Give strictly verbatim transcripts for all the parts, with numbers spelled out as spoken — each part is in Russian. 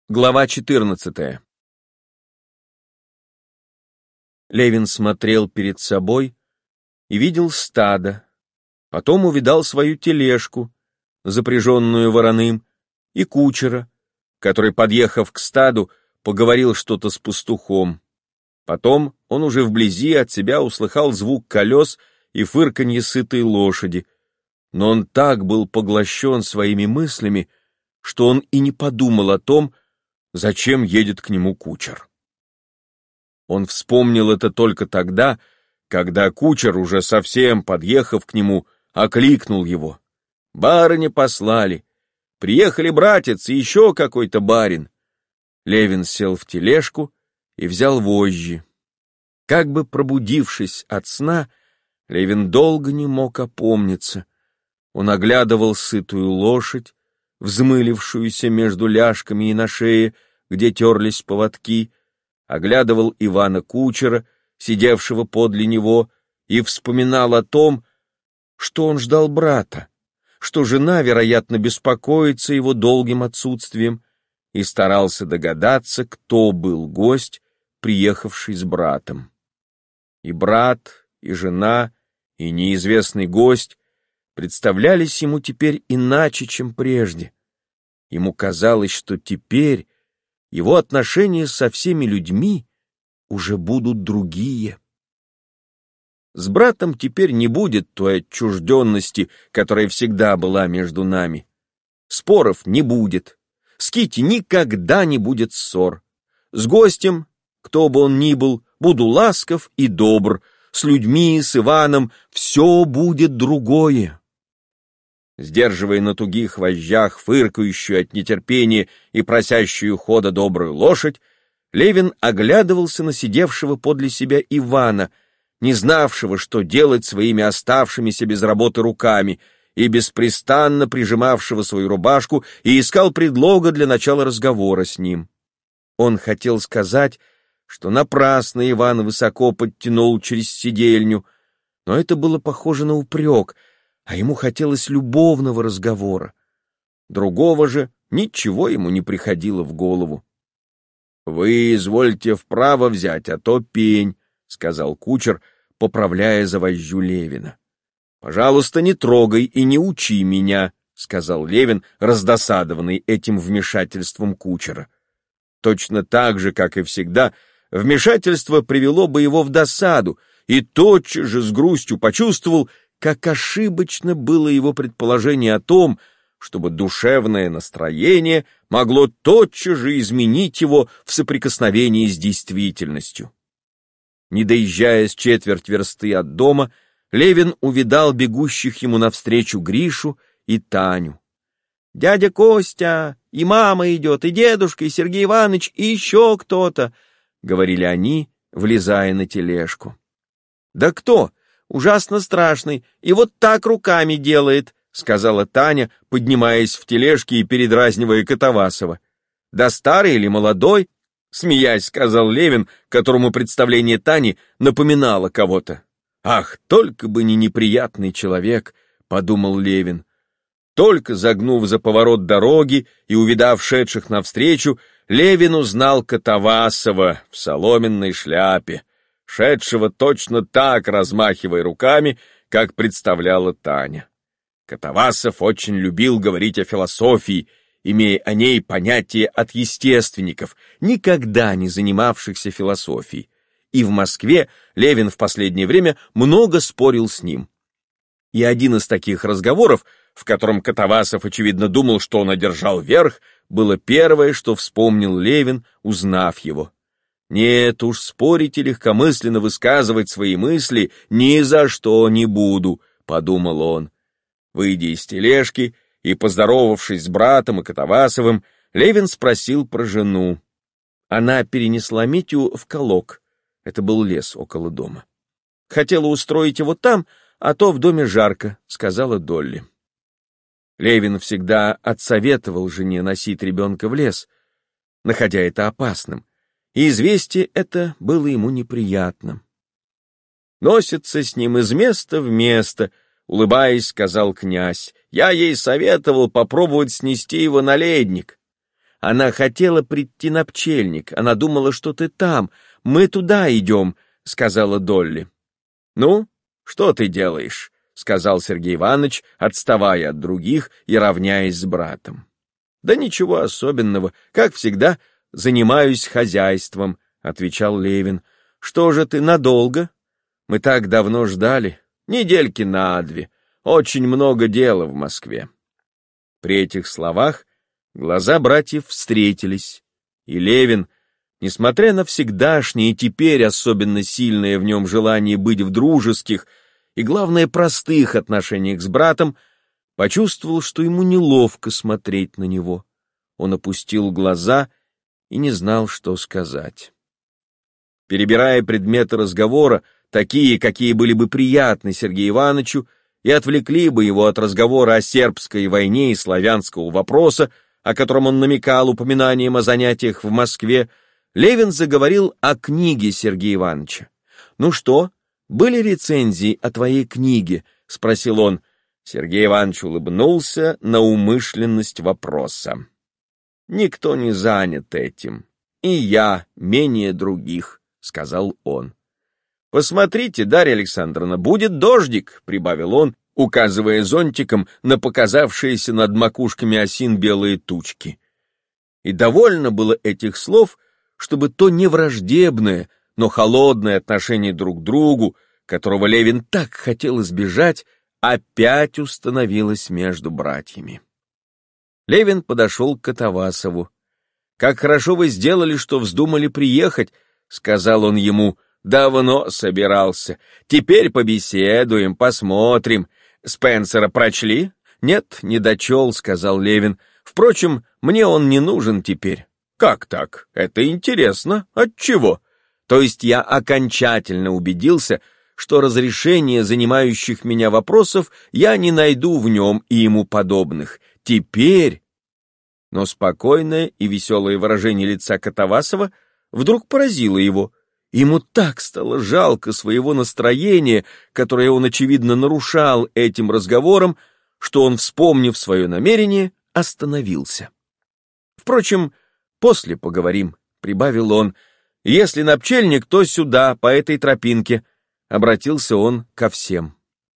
Глава четырнадцатая. Левин смотрел перед собой и видел стадо, потом увидал свою тележку, запряженную вороным, и кучера, который, подъехав к стаду, поговорил что-то с пастухом. Потом он уже вблизи от себя услыхал звук колес и фырканье сытой лошади, но он так был поглощен своими мыслями, что он и не подумал о том, зачем едет к нему кучер. Он вспомнил это только тогда, когда кучер, уже совсем подъехав к нему, окликнул его. «Барыня послали. Приехали братец и еще какой-то барин». Левин сел в тележку и взял вожжи. Как бы пробудившись от сна, Левин долго не мог опомниться. Он оглядывал сытую лошадь, взмылившуюся между ляжками и на шее, где терлись поводки, оглядывал Ивана кучера, сидевшего подле него, и вспоминал о том, что он ждал брата, что жена, вероятно, беспокоится его долгим отсутствием, и старался догадаться, кто был гость, приехавший с братом. И брат, и жена, и неизвестный гость представлялись ему теперь иначе, чем прежде. Ему казалось, что теперь его отношения со всеми людьми уже будут другие. С братом теперь не будет той отчужденности, которая всегда была между нами. Споров не будет. С Кити никогда не будет ссор. С гостем, кто бы он ни был, буду ласков и добр. С людьми, с Иваном все будет другое. Сдерживая на тугих вожжах фыркающую от нетерпения и просящую хода добрую лошадь, Левин оглядывался на сидевшего подле себя Ивана, не знавшего, что делать своими оставшимися без работы руками, и беспрестанно прижимавшего свою рубашку и искал предлога для начала разговора с ним. Он хотел сказать, что напрасно Иван высоко подтянул через сидельню, но это было похоже на упрек, а ему хотелось любовного разговора. Другого же ничего ему не приходило в голову. «Вы извольте вправо взять, а то пень», — сказал кучер, поправляя за вожжу Левина. «Пожалуйста, не трогай и не учи меня», — сказал Левин, раздосадованный этим вмешательством кучера. Точно так же, как и всегда, вмешательство привело бы его в досаду, и тотчас же с грустью почувствовал, как ошибочно было его предположение о том, чтобы душевное настроение могло тотчас же изменить его в соприкосновении с действительностью. Не доезжая с четверть версты от дома, Левин увидал бегущих ему навстречу Гришу и Таню. «Дядя Костя, и мама идет, и дедушка, и Сергей Иванович, и еще кто-то», — говорили они, влезая на тележку. «Да кто? Ужасно страшный, и вот так руками делает», — сказала Таня, поднимаясь в тележке и передразнивая Катавасова. «Да старый или молодой?» — смеясь, сказал Левин, которому представление Тани напоминало кого-то. «Ах, только бы не неприятный человек», — подумал Левин. Только загнув за поворот дороги и увидав шедших навстречу, Левин узнал Катавасова в соломенной шляпе, шедшего точно так, размахивая руками, как представляла Таня. Катавасов очень любил говорить о философии, имея о ней понятие от естественников, никогда не занимавшихся философией. И в Москве Левин в последнее время много спорил с ним. И один из таких разговоров, в котором Катавасов, очевидно, думал, что он одержал верх, было первое, что вспомнил Левин, узнав его. «Нет уж, спорить и легкомысленно высказывать свои мысли ни за что не буду», — подумал он. Выйдя из тележки и поздоровавшись с братом и Катавасовым, Левин спросил про жену. Она перенесла Митю в Колок. Это был лес около дома. «Хотела устроить его там, а то в доме жарко», — сказала Долли. Левин всегда отсоветовал жене носить ребенка в лес, находя это опасным, и известие это было ему неприятным. «Носится с ним из места в место», — улыбаясь, сказал князь. «Я ей советовал попробовать снести его на ледник. Она хотела прийти на пчельник, она думала, что ты там. Мы туда идем», — сказала Долли. «Ну, что ты делаешь?» — сказал Сергей Иванович, отставая от других и равняясь с братом. «Да ничего особенного, как всегда, занимаюсь хозяйством», — отвечал Левин. «Что же ты, надолго? Мы так давно ждали. Недельки на две. Очень много дела в Москве». При этих словах глаза братьев встретились, и Левин, несмотря на всегдашнее и теперь особенно сильное в нем желание быть в дружеских и, главное, простых отношениях с братом, почувствовал, что ему неловко смотреть на него. Он опустил глаза и не знал, что сказать. Перебирая предметы разговора, такие, какие были бы приятны Сергею Ивановичу и отвлекли бы его от разговора о сербской войне и славянского вопроса, о котором он намекал упоминанием о занятиях в Москве, Левин заговорил о книге Сергея Ивановича. «Ну что, были рецензии о твоей книге?» — спросил он. Сергей Иванович улыбнулся на умышленность вопроса. «Никто не занят этим, и я менее других», — сказал он. «Посмотрите, Дарья Александровна, будет дождик», — прибавил он, указывая зонтиком на показавшиеся над макушками осин белые тучки. И довольно было этих слов, чтобы то невраждебное, но холодное отношение друг к другу, которого Левин так хотел избежать, опять установилось между братьями. Левин подошел к Катавасову. «Как хорошо вы сделали, что вздумали приехать», — сказал он ему. «Давно собирался. Теперь побеседуем, посмотрим. Спенсера прочли?» «Нет, не дочел», — сказал Левин. «Впрочем, мне он не нужен теперь». «Как так? Это интересно. Отчего?» «То есть я окончательно убедился, что разрешение занимающих меня вопросов я не найду в нем и ему подобных. Теперь...» Но спокойное и веселое выражение лица Катавасова вдруг поразило его. Ему так стало жалко своего настроения, которое он, очевидно, нарушал этим разговором, что он, вспомнив свое намерение, остановился. «Впрочем, после поговорим», — прибавил он. «Если на пчельник, то сюда, по этой тропинке», — обратился он ко всем.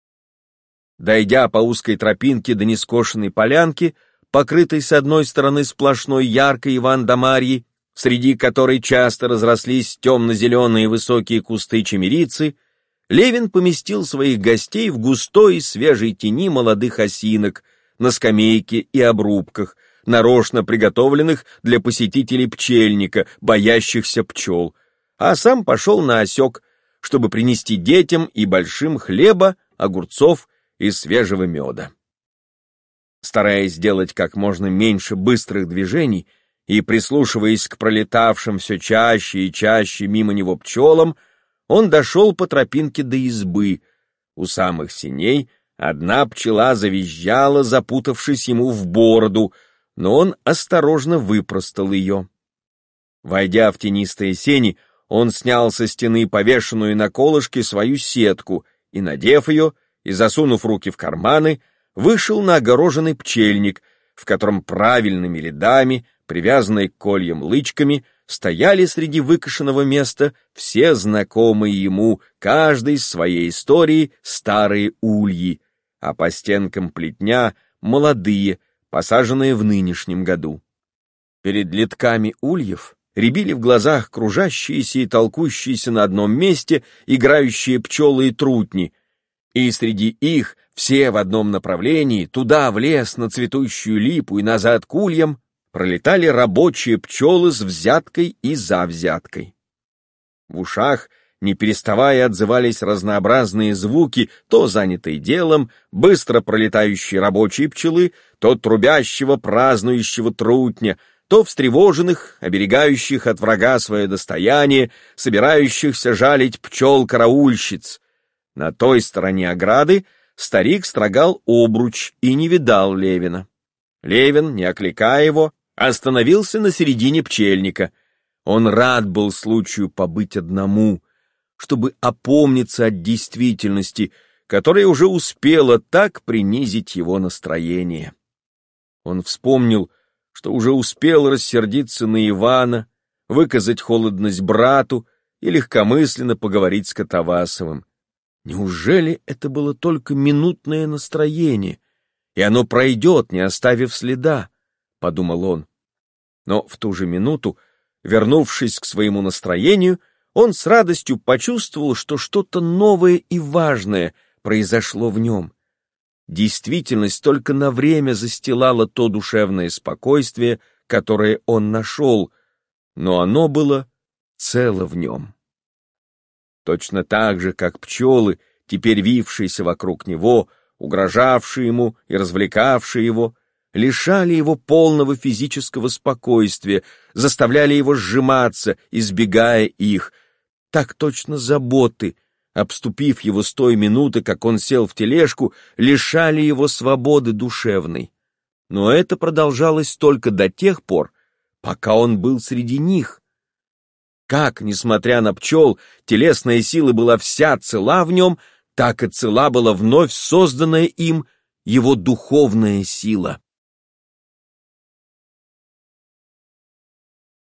Дойдя по узкой тропинке до нескошенной полянки, покрытой с одной стороны сплошной яркой Иван-да-Марьей, среди которой часто разрослись темно-зеленые высокие кусты чемерицы, Левин поместил своих гостей в густой и свежей тени молодых осинок, на скамейке и обрубках, нарочно приготовленных для посетителей пчельника, боящихся пчел, а сам пошел на осек, чтобы принести детям и большим хлеба, огурцов и свежего меда. Стараясь сделать как можно меньше быстрых движений и прислушиваясь к пролетавшим все чаще и чаще мимо него пчелам, он дошел по тропинке до избы. У самых сеней одна пчела завизжала, запутавшись ему в бороду, но он осторожно выпростал ее. Войдя в тенистые сени, он снял со стены повешенную на колышке свою сетку и, надев ее и засунув руки в карманы, вышел на огороженный пчельник, в котором правильными рядами, привязанные к кольям лычками, стояли среди выкошенного места все знакомые ему, каждый с своей историей, старые ульи, а по стенкам плетня молодые, посаженные в нынешнем году. Перед литками ульев рябили в глазах кружащиеся и толкущиеся на одном месте играющие пчелы и трутни, и среди их все в одном направлении, туда, в лес, на цветущую липу и назад к ульям, пролетали рабочие пчелы с взяткой и за взяткой. В ушах, не переставая, отзывались разнообразные звуки, то занятые делом, быстро пролетающие рабочие пчелы, то трубящего, празднующего трутня, то встревоженных, оберегающих от врага свое достояние, собирающихся жалить пчел-караульщиц. На той стороне ограды старик строгал обруч и не видал Левина. Левин, не окликая его, остановился на середине пчельника. Он рад был случаю побыть одному, чтобы опомниться от действительности, которая уже успела так принизить его настроение. Он вспомнил, что уже успел рассердиться на Ивана, выказать холодность брату и легкомысленно поговорить с Катавасовым. Неужели это было только минутное настроение, и оно пройдет, не оставив следа, — подумал он. Но в ту же минуту, вернувшись к своему настроению, он с радостью почувствовал, что что-то новое и важное произошло в нем. Действительность только на время застилала то душевное спокойствие, которое он нашел, но оно было цело в нем. Точно так же, как пчелы, теперь вившиеся вокруг него, угрожавшие ему и развлекавшие его, лишали его полного физического спокойствия, заставляли его сжиматься, избегая их, так точно заботы, обступив его с той минуты, как он сел в тележку, лишали его свободы душевной. Но это продолжалось только до тех пор, пока он был среди них. Как, несмотря на пчел, телесная сила была вся цела в нем, так и цела была вновь созданная им его духовная сила.